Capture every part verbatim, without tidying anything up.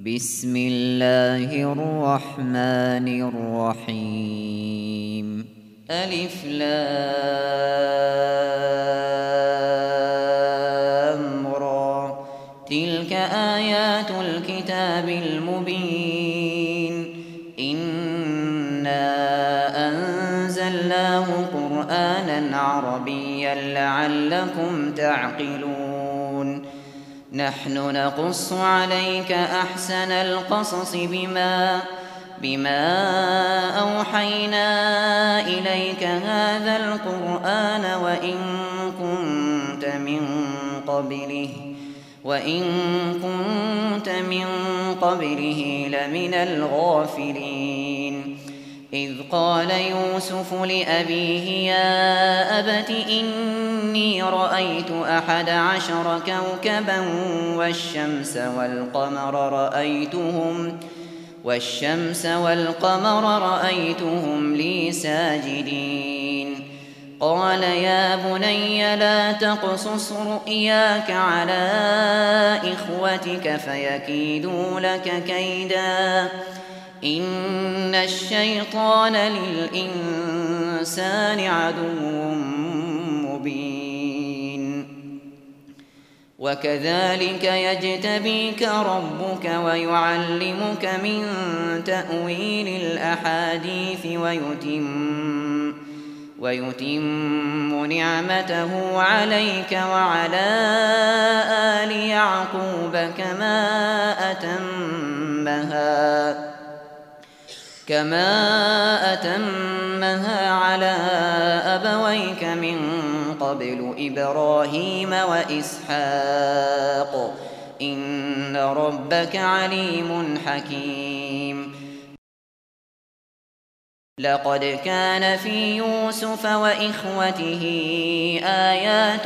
بسم الله الرحمن الرحيم ألف لام را تلك آيات الكتاب المبين إنا أنزلناه قرآنا عربيا لعلكم تعقلون نحن نقص عليك أحسن القصص بما بما أوحينا إليك هذا القرآن وإن كنت من قبله وإن كنت من قبله لمن الغافلين إذ قال يوسف لأبيه يا أبت إني رأيت أحد عشر كوكبا والشمس والقمر رأيتهم والشمس والقمر رأيتهم لي ساجدين قال يا بني لا تقصص رؤياك على إخوتك فيكيدوا لك كيدا إن الشيطان للإنسان عدو مبين وكذلك يجتبيك ربك ويعلمك من تأويل الأحاديث ويتم ويتم نعمته عليك وعلى آل يعقوب كما أتمها كما أتمها على أبويك من قبل إبراهيم وإسحاق إن ربك عليم حكيم لقد كان في يوسف وإخوته آيات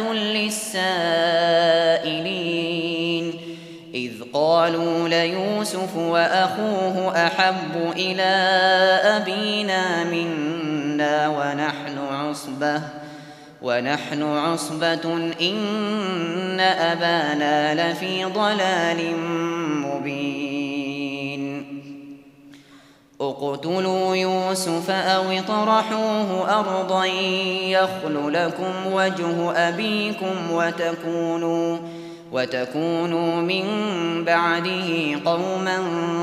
للسائلين إذ قالوا ليوسف وأخوه أحب إلى أبينا منا ونحن عصبة ونحن عصبة إن أبانا لفي ضلال مبين اقتلوا يوسف أو اطرحوه أرضا يخل لكم وجه أبيكم وتكونوا وتكونوا من بعده قوما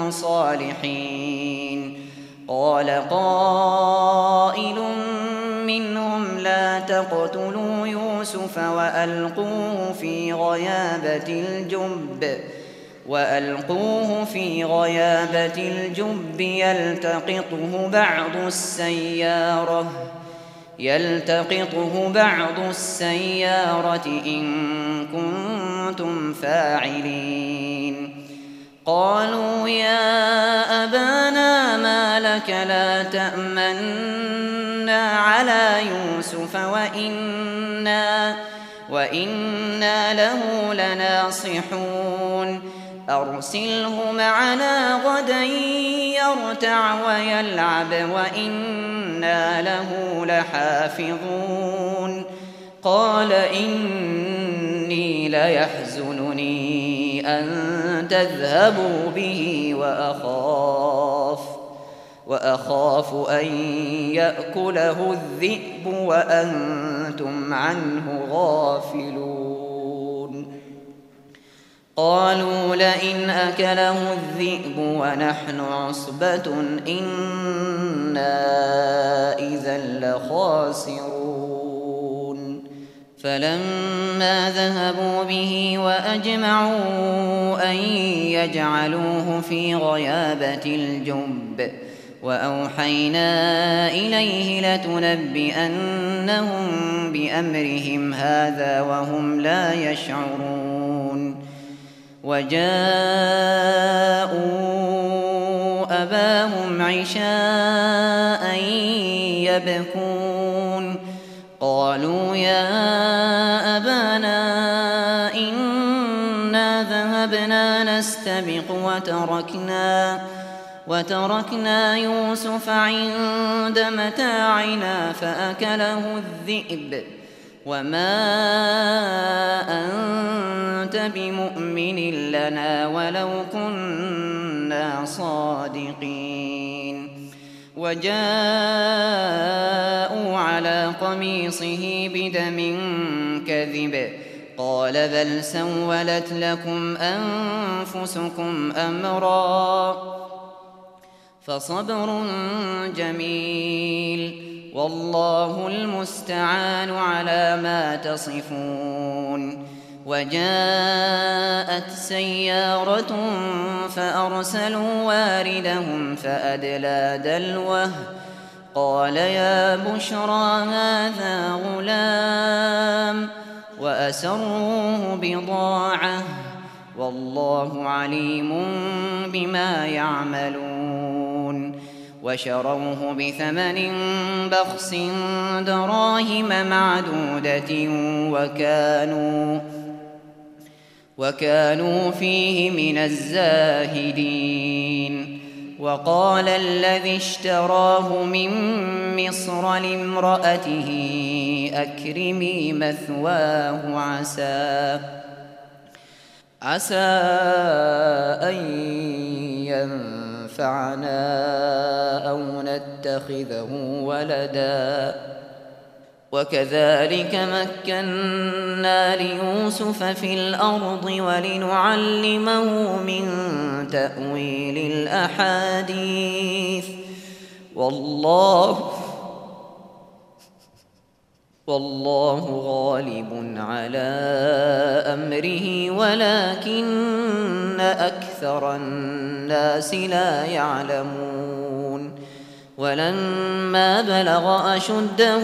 صالحين قال قائل منهم لا تقتلوا يوسف وألقوه في غيابة الجب وألقوه في غيابة الجب يلتقطه بعض السيارة يلتقطه بعض السيارة إن كنتم فاعلين قالوا يا أبانا ما لك لا تأمنا على يوسف وإنا, وإنا له لناصحون أرسله معنا غدا يرتع ويلعب وإنا له لحافظون قال إني ليحزنني أن تذهبوا به وأخاف وأخاف أن يأكله الذئب وأنتم عنه غافلون قالوا لئن أكله الذئب ونحن عصبة إنا إذا لخاسرون فلما ذهبوا به وأجمعوا أن يجعلوه في غيابة الجب وأوحينا إليه لتنبئنهم بأمرهم هذا وهم لا يشعرون وجاءوا أباهم عشاء يبكون قالوا يا أبانا إنا ذهبنا نستبق وتركنا وتركنا يوسف عند متاعنا فأكله الذئب وما أنت بمؤمن لنا ولو كنا صادقين. وجاءوا على قميصه بدم كذب قال بل سولت لكم أنفسكم أمرا فصبر جميل والله المستعان على ما تصفون. وجاءت سيارة فأرسلوا واردهم فأدلى دلوه قال يا بشرى هذا غلام وأسروه بضاعة والله عليم بما يعملون. وشروه بثمن بخس دراهم معدودة وكانوا وكانوا فيه من الزاهدين. وقال الذي اشتراه من مصر لامرأته أكرمي مثواه عسى عسى أن ينفعنا أو نتخذه ولدا وكذلك مكنا ليوسف في الأرض ولنعلمه من تأويل الأحاديث والله والله غالب على أمره ولكن أكثر الناس لا يعلمون. ولما بلغ أشده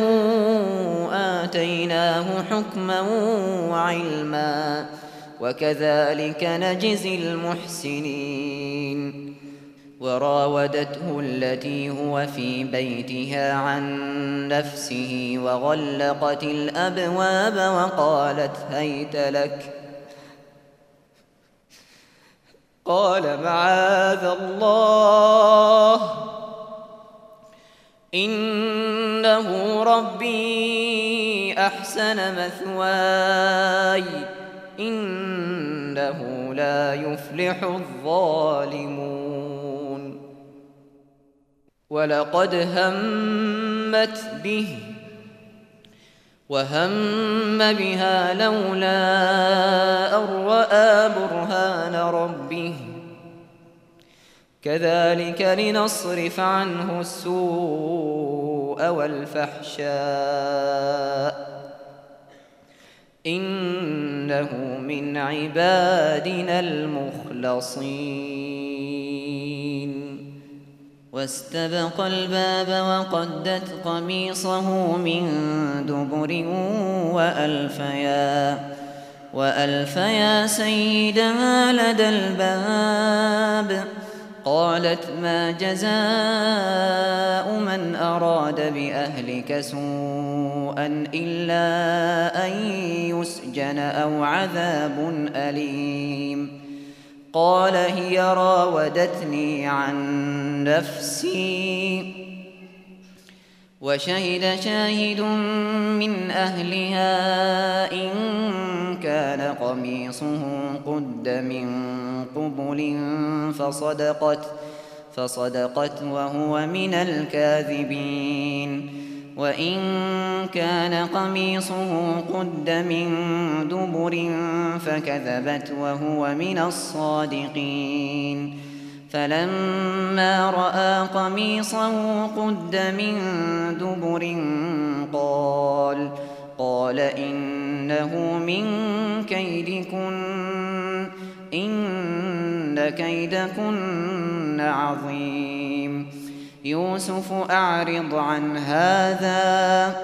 آتيناه حكما وعلما وكذلك نجزي المحسنين. وراودته التي هو في بيتها عن نفسه وغلقت الأبواب وقالت هيت لك قال معاذ الله إنه ربي أحسن مثواي إنه لا يفلح الظالمون. ولقد همت به وهم بها لولا أن رأى برهان ربه كذلك لنصرف عنه السوء والفحشاء إنه من عبادنا المخلصين. واستبق الباب وقدت قميصه من دبر وألفيا وألفيا سيدها لدى الباب قالت ما جزاء من أراد بأهلك سوءا إلا أن يسجن أو عذاب أليم. قال هي راودتني عن نفسي وشهد شاهد من أهلها إن كان قميصه قد من قبل فصدقت فصدقت وهو من الكاذبين. وإن كان قميصه قد من دبر فكذبت وهو من الصادقين. فلما رأى قميصه قد من دبر قال قال إنه من كيدكن إن كيدكن عظيم. يوسف أعرض عن هذا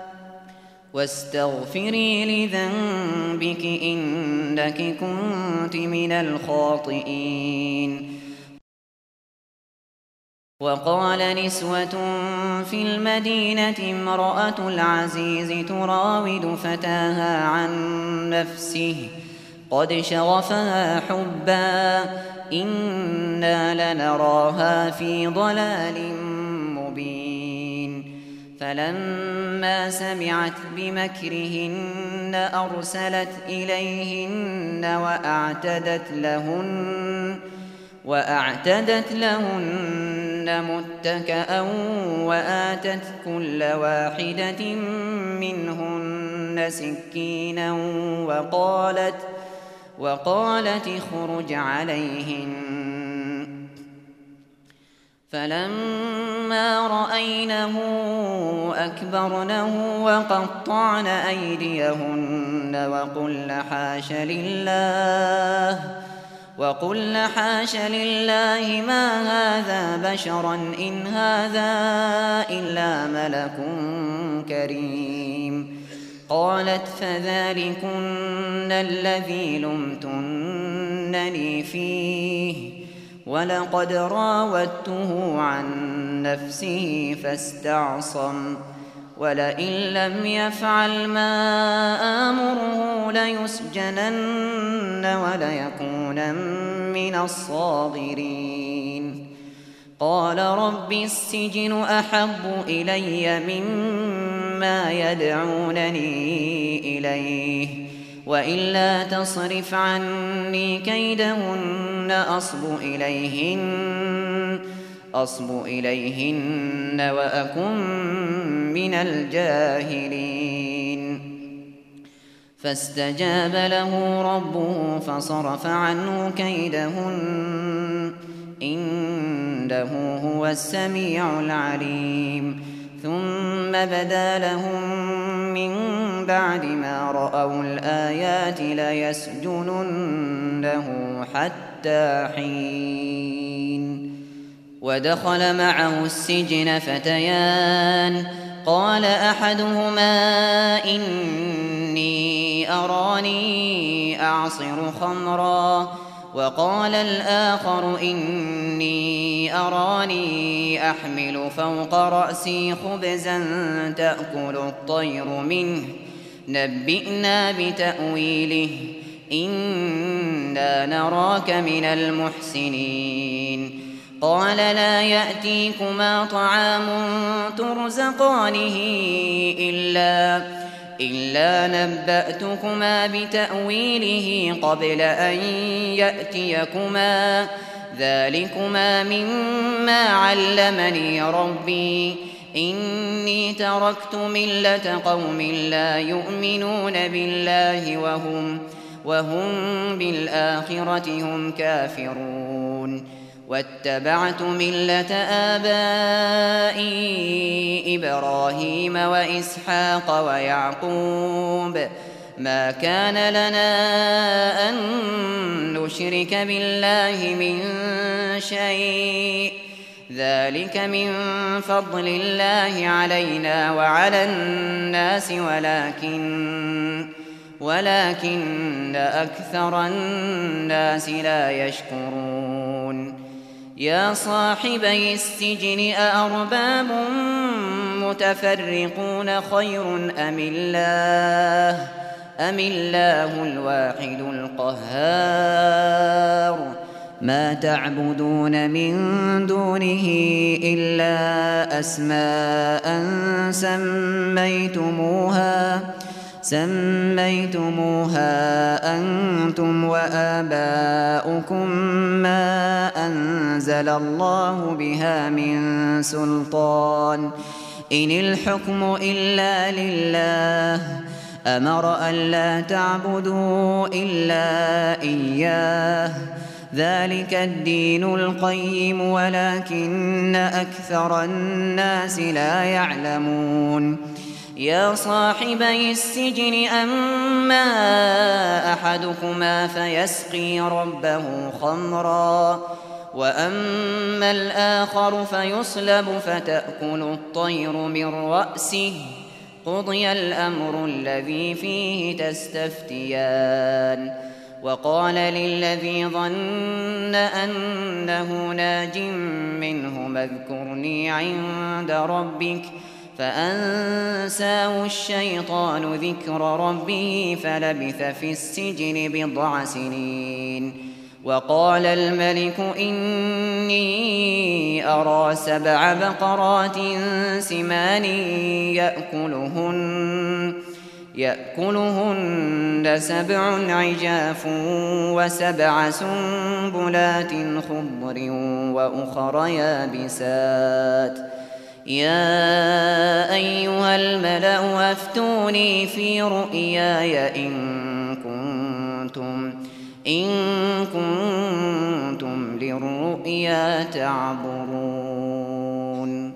واستغفري لذنبك إنك كنت من الخاطئين. وقال نسوة في المدينة امرأة العزيز تراود فتاها عن نفسه قد شغفها حبا إنا لنراها في ضلال مبين. فلما سمعت بمكرهن أرسلت إليهن وأعتدت لهن وأعتدت لهن متكأ وآتت كل واحدة منهن سكينا وقالت وقالت اخرج عليهن. فلما رأينه أكبرنه وقطعن أيديهن وقلن حاش لله وقلن حاش لله ما هذا بشرا إن هذا إلا ملك كريم. قالت فذلكن الذي لمتنني فيه ولقد راودته عن نفسه فاستعصم ولئن لم يفعل ما آمره ليسجنن وليكونن من الصاغرين. قال رب السجن أحب إلي مما يدعونني إليه وإلا تصرف عني كيدهن أصب إليهن أصب إليهن وأكن من الجاهلين. فاستجاب له ربه فصرف عنه كيدهن إنه هو السميع العليم. ثم بدا لهم من بعد ما رأوا الآيات ليسجننه حتى حين. ودخل معه السجن فتيان قال أحدهما إني أراني أعصر خمرا وقال الآخر إني أراني أحمل فوق رأسي خبزا تأكل الطير منه نبئنا بتأويله إنا نراك من المحسنين. قال لا يأتيكما طعام ترزقانه إلا إلا نبأتكما بتأويله قبل أن يأتيكما ذلكما مما علمني ربي إني تركت ملة قوم لا يؤمنون بالله وهم وهم بالآخرة هم كافرون واتبعت ملة آبائي إبراهيم وإسحاق ويعقوب ما كان لنا أن نشرك بالله من شيء ذلك من فضل الله علينا وعلى الناس ولكن ولكن أكثر الناس لا يشكرون. يا صاحبي السجن أأرباب متفرقون خير أم الله أم الله الواحد القهار. ما تعبدون من دونه إلا أسماء سميتموها سميتموها أنتم وآباؤكم ما أنزل الله بها من سلطان إن الحكم إلا لله أمر ألا تعبدوا إلا إياه ذلك الدين القيم ولكن أكثر الناس لا يعلمون. يا صاحبي السجن أما أحدكما فيسقي ربه خمرا وأما الآخر فيصلب فتأكل الطير من رأسه قضي الأمر الذي فيه تستفتيان. وقال للذي ظن أنه ناج منهما اذكرني عند ربك فأنساه الشيطان ذكر ربه فلبث في السجن بضع سنين وقال الملك إني أرى سبع بقرات سمان يأكلهن, يأكلهن سبع عجاف وسبع سنبلات خضر وأخر يابسات يا أيها الملأ أفتوني في رؤياي إن كنتم إن كنتم للرؤيا تعبرون.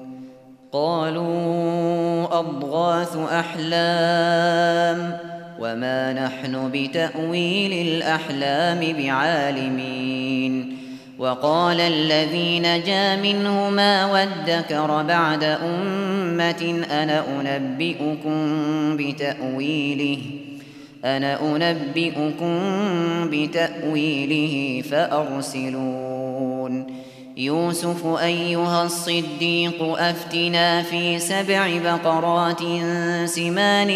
قالوا أضغاث أحلام وما نحن بتأويل الأحلام بعالمين. وقال الذي نجا منهما وادكر بعد أمة أنا أنبئكم بتأويله أنا أنبئكم بتأويله فأرسلون. يوسف أيها الصديق أفتنا في سبع بقرات سمان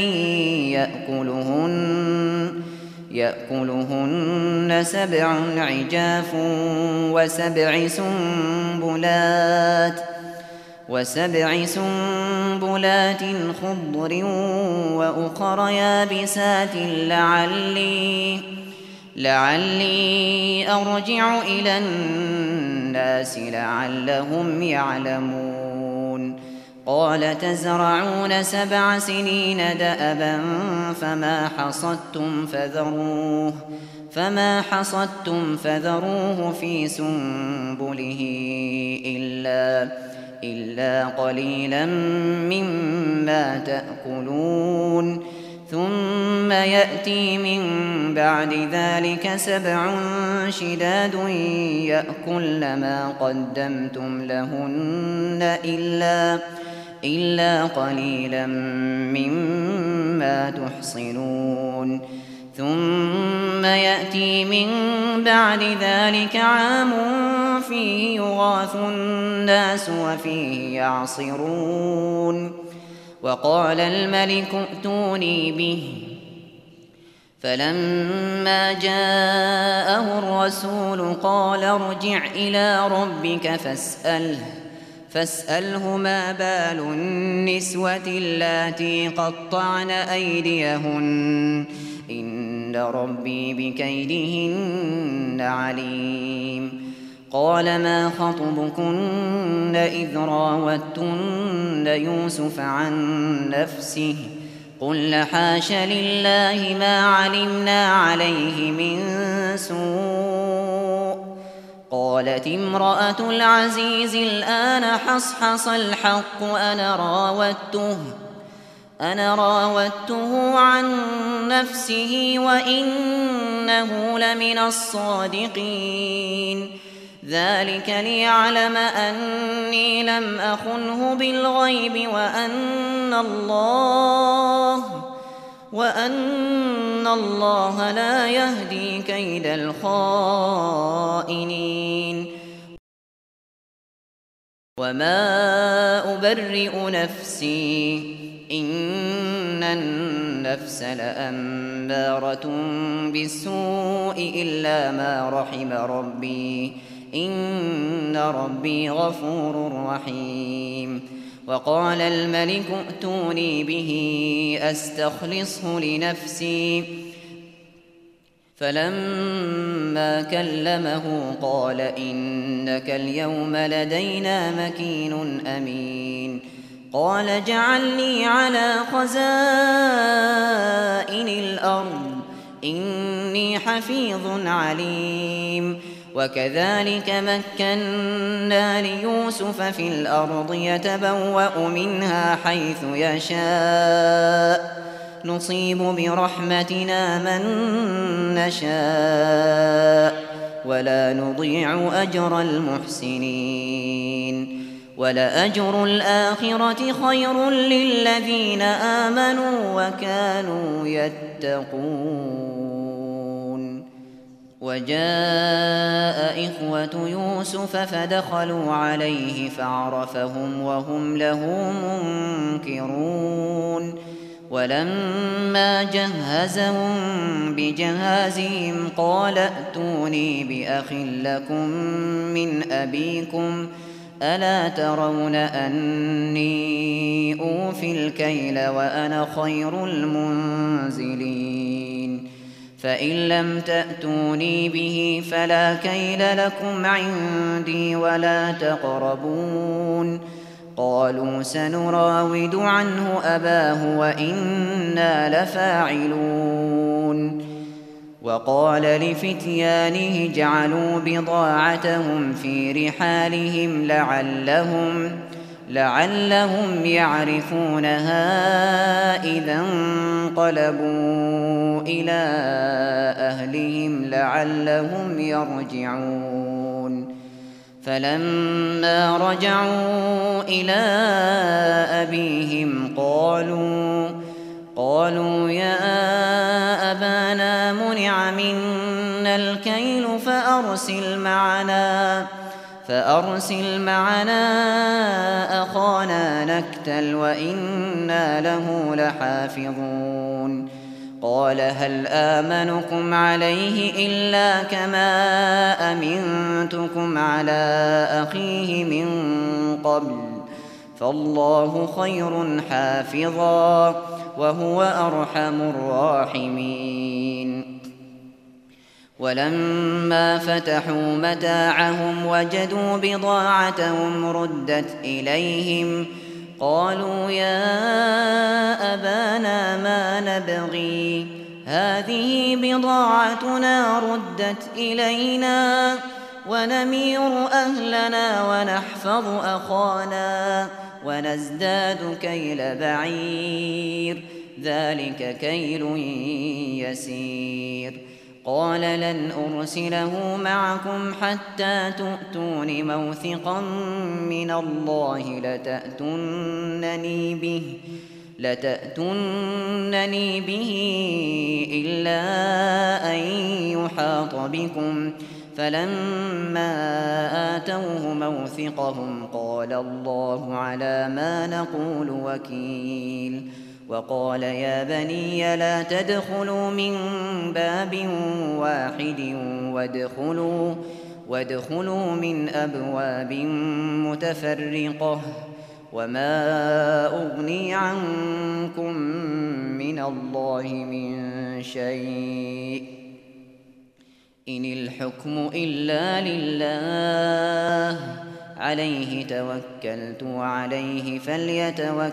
يأكلهن يأكلهن سبع عجاف وسبع سنبلات وسبع سنبلات خضر وأخر يابسات لعلي لعلي أرجع إلى الناس لعلهم يعلمون. قال تزرعون سبع سنين دأبا فما حصدتم فذروه فما حصدتم فذروه في سنبله إلا إلا قليلا مما تأكلون. ثم يأتي من بعد ذلك سبع شداد يأكل ما قدمتم لهن إلا إلا قليلا مما تحصنون. ثم يأتي من بعد ذلك عام فيه يغاث الناس وفيه يعصرون. وقال الملك ائتوني به فلما جاءه الرسول قال ارجع إلى ربك فاسأله فاسأله ما بال النسوة اللاتي قطعن أيديهن إن ربي بكيدهن عليم. قال ما خطبكن إذ راوتن يوسف عن نفسه قلن حاش لله ما علمنا عليه من سوء. قالت امرأة العزيز الآن حصحص الحق أنا راودته أنا راودته عن نفسه وإنه لمن الصادقين. ذلك ليعلم أني لم أخنه بالغيب وأن الله وأن الله لا يهدي كيد الخائنين. وما أبرئ نفسي إن النفس لأمارة بالسوء إلا ما رحم ربي إن ربي غفور رحيم. وقال الملك ائتوني به أستخلصه لنفسي فلما كلمه قال إنك اليوم لدينا مكين أمين. قال اجعلني على خزائن الأرض إني حفيظ عليم. وكذلك مكنا ليوسف في الأرض يتبوأ منها حيث يشاء نصيب برحمتنا من نشاء ولا نضيع أجر المحسنين. ولأجر الآخرة خير للذين آمنوا وكانوا يتقون. وجاء إخوة يوسف فدخلوا عليه فعرفهم وهم له منكرون. ولما جهزهم بجهازهم قال ائتوني بأخ لكم من أبيكم ألا ترون أني أوفي الكيل وأنا خير المنزلين فإن لم تأتوني به فلا كيل لكم عندي ولا تقربون قالوا سنراود عنه أباه وإنا لفاعلون وقال لفتيانه اجعلوا بضاعتهم في رحالهم لعلهم لعلهم يعرفونها إذا انقلبوا إلى أهلهم لعلهم يرجعون فلما رجعوا إلى أبيهم قالوا قالوا يا أبانا منع منا الكيل فأرسل معنا فأرسل معنا أخانا نكتل وإنا له لحافظون قال هل آمنكم عليه إلا كما أمنتكم على أخيه من قبل فالله خير حافظا وهو أرحم الراحمين ولما فتحوا متاعهم وجدوا بضاعتهم ردت إليهم قالوا يا أبانا ما نبغي هذه بضاعتنا ردت إلينا ونمير أهلنا ونحفظ أخانا ونزداد كيل بعير ذلك كيل يسير قال لن أرسله معكم حتى تؤتون موثقا من الله لتأتونني به لتأتونني به إلا أن يحاط بكم فلما آتوه موثقهم قال الله على ما نقول وكيل وقال يا بني لا تدخلوا من باب واحد وادخلوا, وادخلوا من أبواب متفرقة وما أغني عنكم من الله من شيء إن الحكم إلا لله عليه توكلت وعليه فليتوكل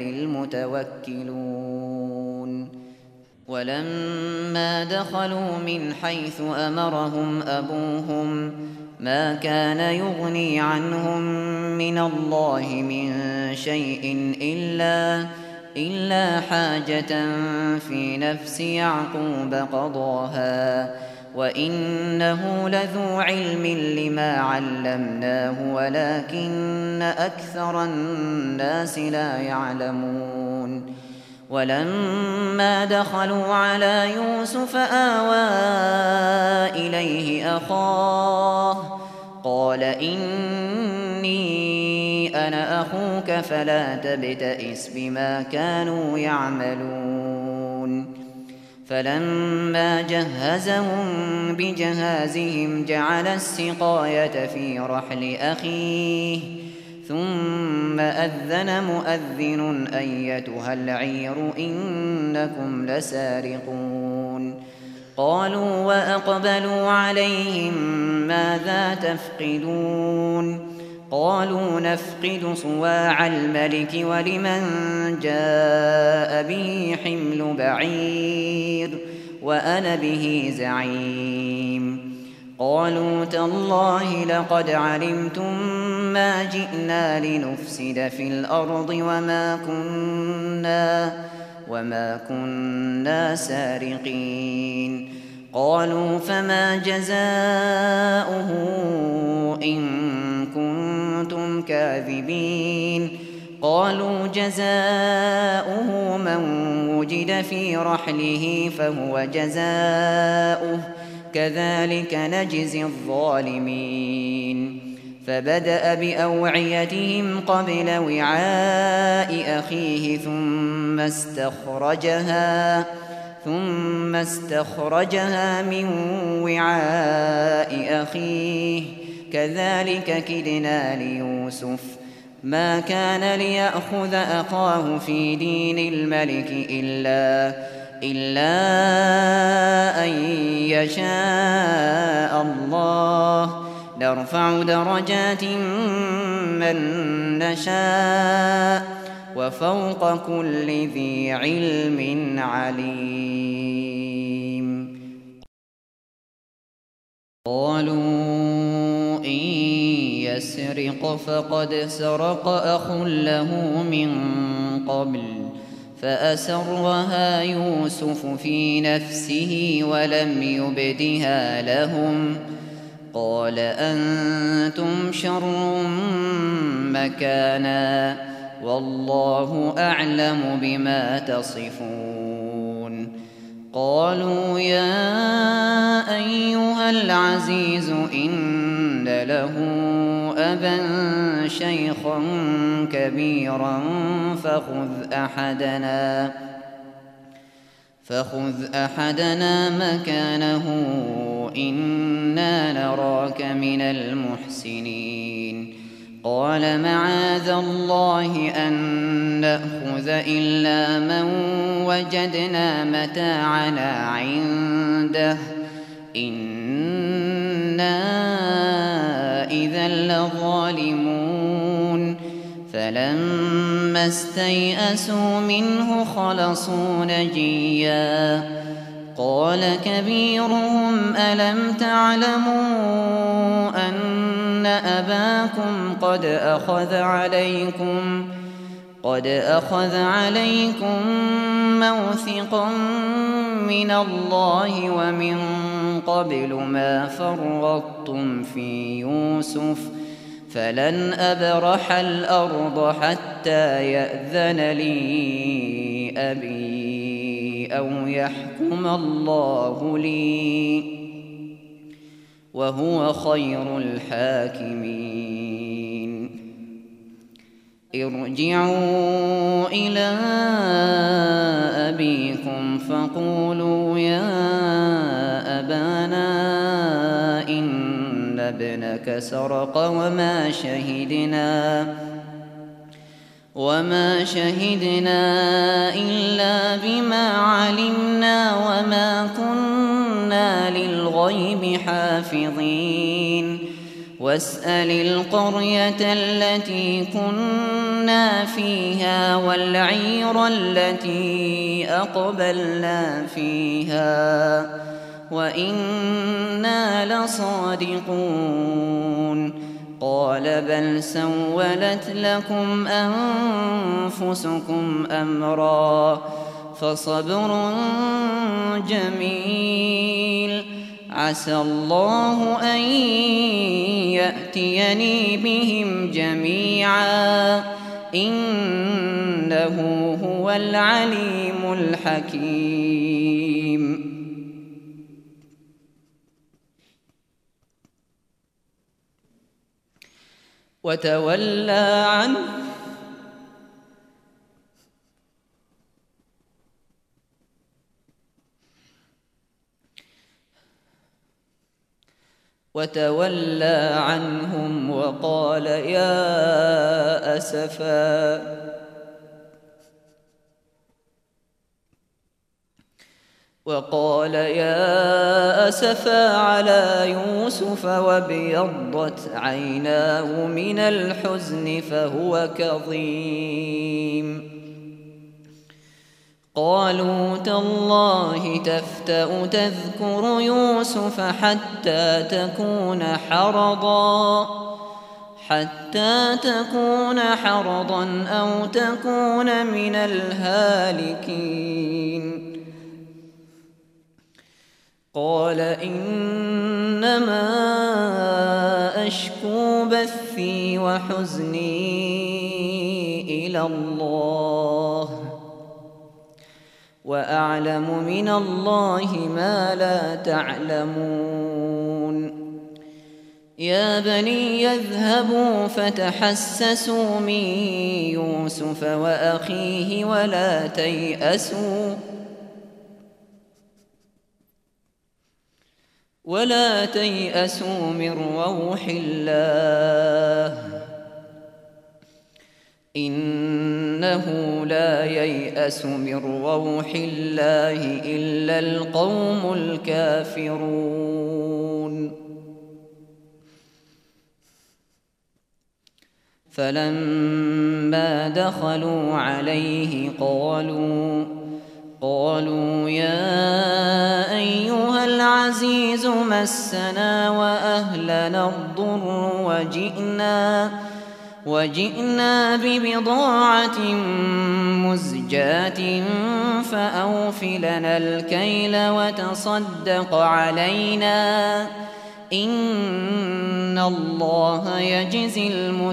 المتوكلون ولما دخلوا من حيث أمرهم أبوهم ما كان يغني عنهم من الله من شيء إلا, إلا حاجة في نفس يعقوب قضاها وإنه لذو علم لما علمناه ولكن أكثر الناس لا يعلمون ولما دخلوا على يوسف آوى إليه أخاه قال إني أنا أخوك فلا تبتئس بما كانوا يعملون فلما جهزهم بجهازهم جعل السقاية في رحل أخيه ثم أذن مؤذن أيتها العير إنكم لسارقون قالوا وأقبلوا عليهم ماذا تفقدون قالوا نفقد صواع الملك ولمن جاء به حمل بعير وأنا به زعيم قالوا تالله لقد علمتم ما جئنا لنفسد في الأرض وما كنا, وما كنا سارقين قالوا فما جزاؤه إن كنتم كاذبين قالوا جزاؤه من وجد في رحله فهو جزاؤه كذلك نجزي الظالمين فبدأ بأوعيتهم قبل وعاء أخيه ثم استخرجها ثم استخرجها من وعاء أخيه كذلك كدنا ليوسف ما كان ليأخذ أخاه في دين الملك إلا إلا أن يشاء الله نرفع درجات من نشاء وفوق كل ذي علم عليم. قالوا إن يسرق فقد سرق أخ له من قبل فأسرها يوسف في نفسه ولم يبدها لهم قال أنتم شر مكانا والله أعلم بما تصفون. قالوا يا أيها العزيز إن له أبا شيخا كبيرا فخذ أحدنا فخذ أحدنا مكانه إنا نراك من المحسنين. قال معاذ الله أن نأخذ إلا من وجدنا متاعنا عنده إنا إذا لظالمون. فلما استيئسوا منه خلصوا نجيا قال كبيرهم ألم تعلموا أن أباكم قد أخذ عليكم قد أخذ عليكم موثقا من الله ومن قبل ما فرطتم في يوسف فلن أبرح الأرض حتى يأذن لي أبي أو يحكم الله لي وهو خير الحاكمين. ارجعوا إلى أبيكم فقولوا يا أبانا إن ابنك سرق وما شهدنا وما شهدنا إلا بما علمنا وما كنا للغيب حافظين. واسأل القرية التي كنا فيها والعير التي أقبلنا فيها وإنا لصادقون. قال بل سولت لكم أنفسكم أمرا فصبر جميل عسى الله أن يأتيني بهم جميعا إنه هو العليم الحكيم. وتولى عنه وتولى عنهم وقال يا أسفا وقال يا أسفا على يوسف وابيضت عيناه من الحزن فهو كظيم. قالوا تالله تفتأ تذكر يوسف حتى تكون حرضا حتى تكون حرضا أو تكون من الهالكين. قال إنما أشكو بثي وحزني إلى الله وأعلم من الله ما لا تعلمون. يا بني اذهبوا فتحسسوا من يوسف وأخيه ولا تيأسوا ولا تيأسوا من روح الله إنه لا ييأس من روح الله إلا القوم الكافرون. فلما دخلوا عليه قالوا قالوا يا أيها العزيز مسنا وأهلنا الضر وجئنا وجئنا ببضاعة مزجاة فأوف لنا الكيل وتصدق علينا إن الله يجزي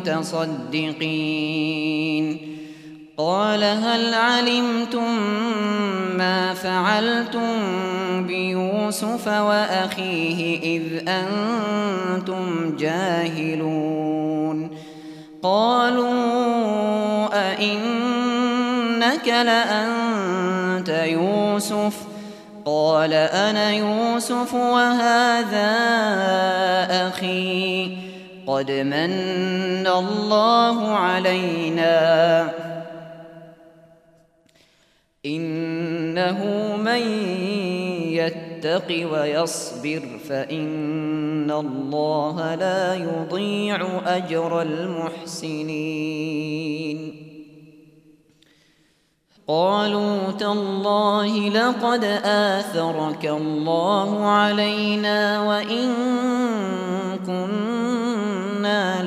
المتصدقين. قال هل علمتم ما فعلتم بيوسف وأخيه إذ أنتم جاهلون؟ قالوا أئنك لأنت يوسف؟ قال أنا يوسف وهذا أخي قد من الله علينا إنه من يتق ويصبر فإن الله لا يضيع أجر المحسنين. قالوا تالله لقد آثرك الله علينا وإن كنا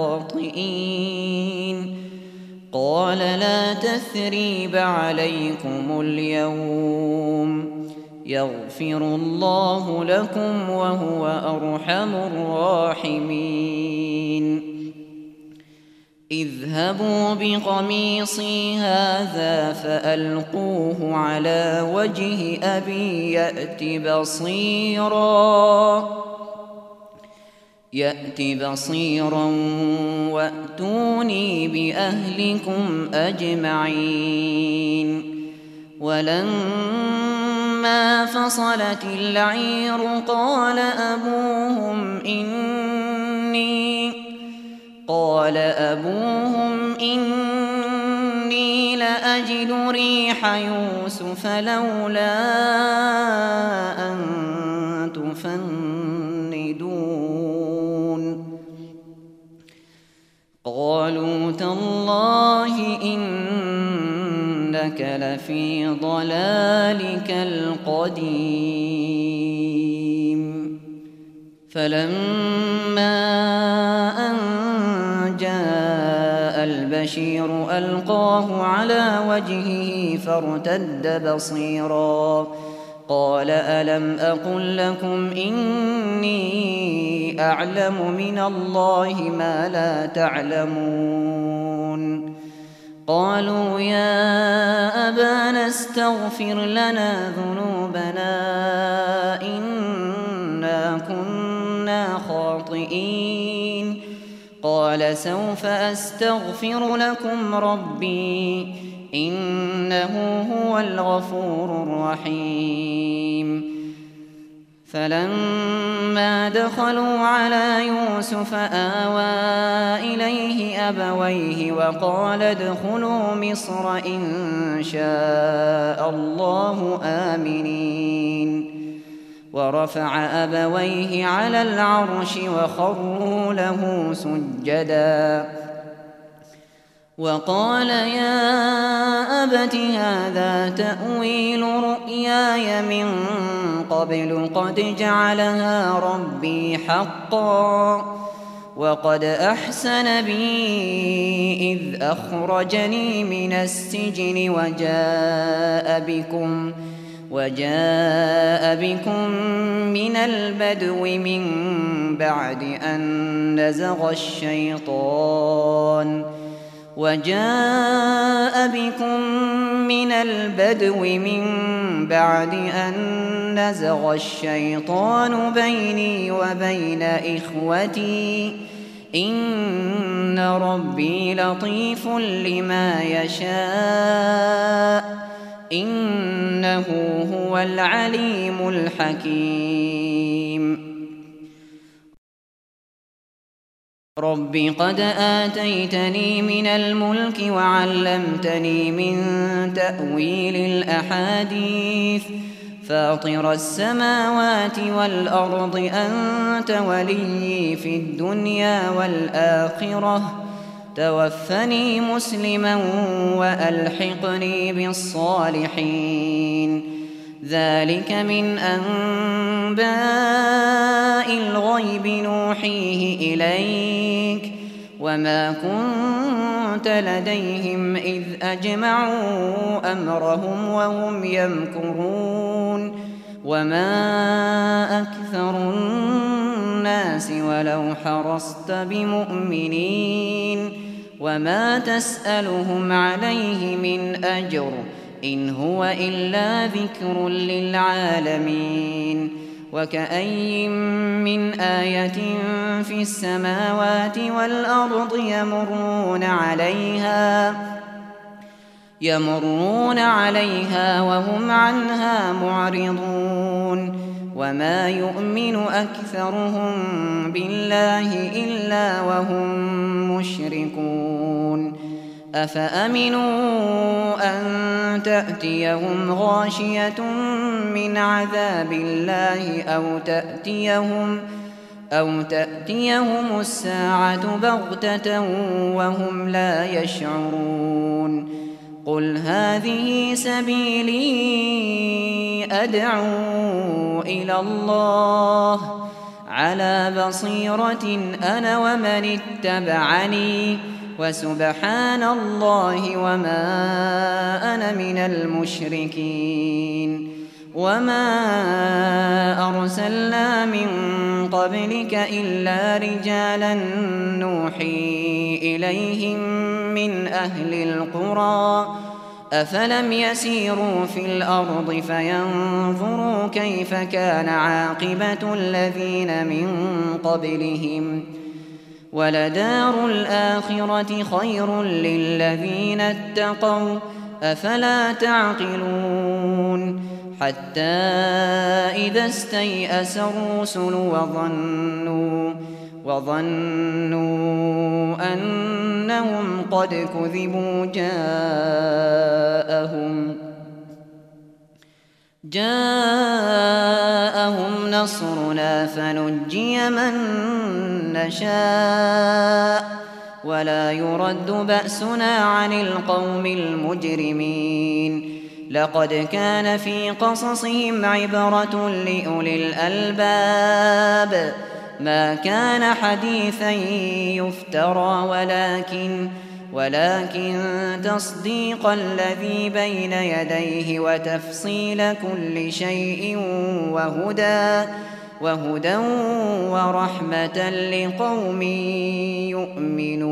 لخاطئين. قال لا تثريب عليكم اليوم يغفر الله لكم وهو أرحم الراحمين. اذهبوا بقميصي هذا فألقوه على وجه أبي يأت بصيرا يأت بصيرا وأتوني بأهلكم أجمعين. ولما فصلت العير قال أبوهم إني قال أبوهم إني لأجد ريح يوسف لولا أن تفندون. قالوا تالله إنك لفي ضلالك القديم. فلما أن جاء البشير ألقاه على وجهه فارتد بصيرا قال ألم أقل لكم إني أعلم من الله ما لا تعلمون؟ قالوا يا أبانا استغفر لنا ذنوبنا إنا كنا خاطئين. قال سوف أستغفر لكم ربي إنه هو الغفور الرحيم. فلما دخلوا على يوسف آوى إليه أبويه وقال ادخلوا مصر إن شاء الله آمنين. ورفع أبويه على العرش وخروا له سجدا وقال يا أبت هذا تأويل رؤياي من قبل قد جعلها ربي حقا وقد أحسن بي إذ أخرجني من السجن وجاء بكم وجاء بكم من البدو من بعد أن نزغ الشيطان وجاء بكم من البدو من بعد أن نزغ الشيطان بيني وبين إخوتي إن ربي لطيف لما يشاء إنه هو العليم الحكيم رب قد آتيتني من الملك وعلمتني من تأويل الأحاديث فاطر السماوات والأرض أنت وليي في الدنيا والآخرة توفني مسلما وألحقني بالصالحين ذلك من أنباء الغيب نوحيه إليك وما كنت لديهم إذ أجمعوا أمرهم وهم يمكرون وما أكثر الناس ولو حرصت بمؤمنين وما تسألهم عليه من أجر إن هو إلا ذكر للعالمين وكأي من آية في السماوات والأرض يمرون عليها يمرون عليها وهم عنها معرضون وما يؤمن أكثرهم بالله إلا وهم مشركون أفأمنوا أن تأتيهم غاشية من عذاب الله أو تأتيهم أو تأتيهم الساعة بغتة وهم لا يشعرون قل هذه سبيلي أدعو إلى الله على بصيرة أنا ومن اتبعني وسبحان الله وما أنا من المشركين وما أرسلنا من قبلك إلا رجالا نوحي إليهم من أهل القرى أفلم يسيروا في الأرض فينظروا كيف كان عاقبة الذين من قبلهم ولدار الآخرة خير للذين اتقوا أفلا تعقلون حتى إذا استيأس الرسل وظنوا وظنوا أنهم قد كذبوا جاءهم جاءهم نصرنا فنجي من نشاء ولا يرد بأسنا عن القوم المجرمين لقد كان في قصصهم عبرة لأولي الألباب ما كان حديثا يفترى ولكن ولكن تصديق الذي بين يديه وتفصيل كل شيء وهدى وهدى ورحمة لقوم يؤمنون